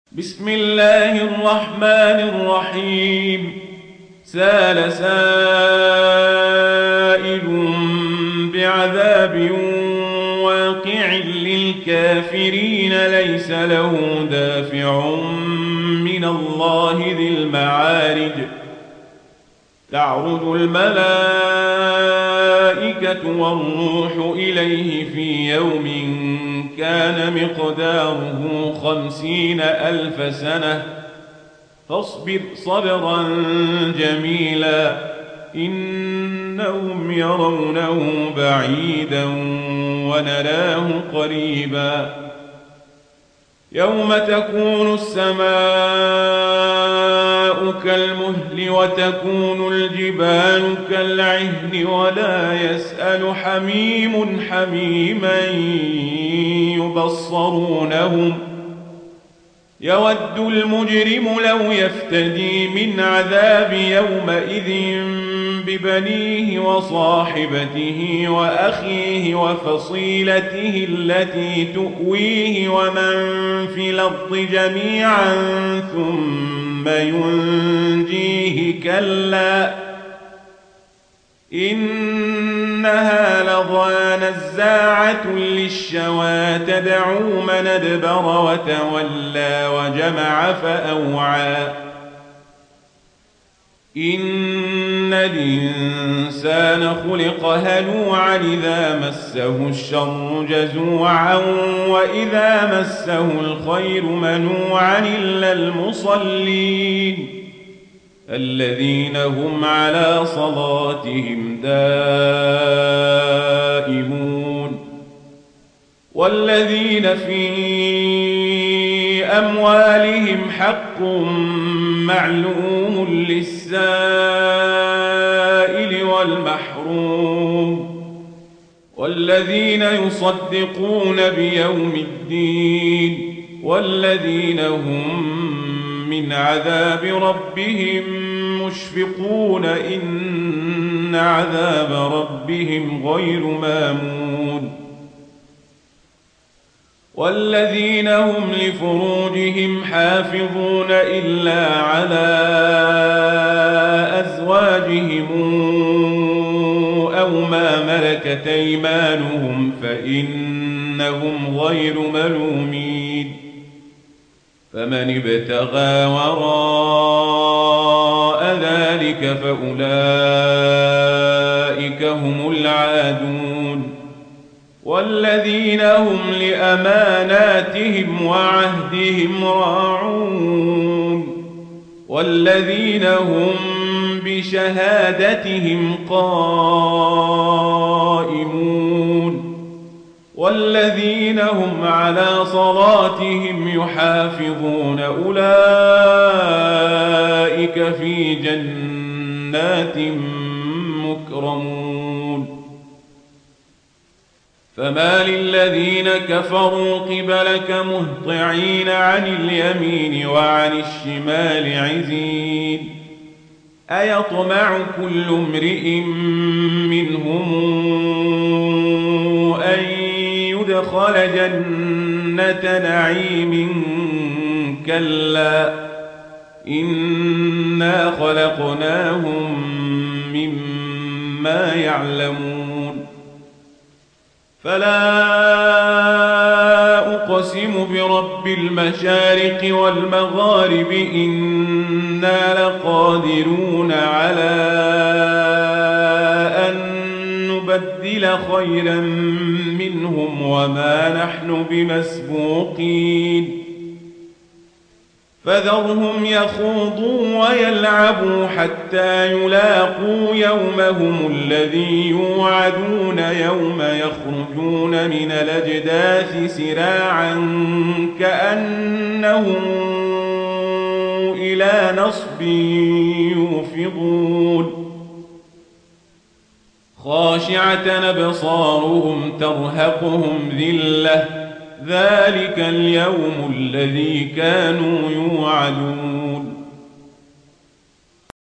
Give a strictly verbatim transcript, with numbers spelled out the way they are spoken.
بسم الله الرحمن الرحيم. سال سائل بعذاب واقع للكافرين ليس له دافع من الله ذي المعارج. تعرج الملائكة والروح إليه في يوم كان مقداره خمسين ألف سنة فاصبر صبرا جميلا إنهم يرونه بعيدا ونراه قريبا. يوم تكون السماء كالمهل وتكون الجبال كالعهن ولا يسأل حميم حميما يبصرونهم. يود المجرم لو يفتدي من عذاب يومئذ ببنيه وصاحبته وأخيه وفصيلته التي تؤويه ومن في الأرض جميعا ثم ينجيه كلا إنها لظى نزاعة للشوى تدعو من أدبر وتولى وجمع فأوعى. إن الإنسان خلق هلوعا إذا مسه الشر جزوعا وإذا مسه الخير منوعا إلا المصلين الذين هم على صلاتهم دائمون والذين في أموالهم حق معلوم للسائل والمحروم والذين يصدقون بيوم الدين والذين هم من عذاب ربهم مشفقون إن عذاب ربهم غير مامون والذين هم لفروجهم حافظون إلا على أزواجهم أو ما ملكت أيمانهم فإنهم غير ملومين. فمن ابتغى وراء ذلك فأولئك هم العادون والذين هم لأماناتهم وعهدهم راعون والذين هم بشهادتهم قائمون والذين هم على صلاتهم يحافظون أولئك في جنات مكرمون. فما للذين كفروا قبلك مهطعين عن اليمين وعن الشمال عزين أيطمع كل امرئ منهم أن يدخل جنة نعيم كلا إنا خلقناهم مما يعلمون. فلا أقسم برب المشارق والمغارب إنا لقادرون على أن نبدل خيرا منهم وما نحن بمسبوقين. فذرهم يخوضوا ويلعبوا حتى يلاقوا يومهم الذي يوعدون يوم يخرجون من الأجداث سراعا كأنهم إلى نصب يوفضون خاشعة أبصارهم ترهقهم ذلة ذلك اليوم الذي كانوا يوعدون.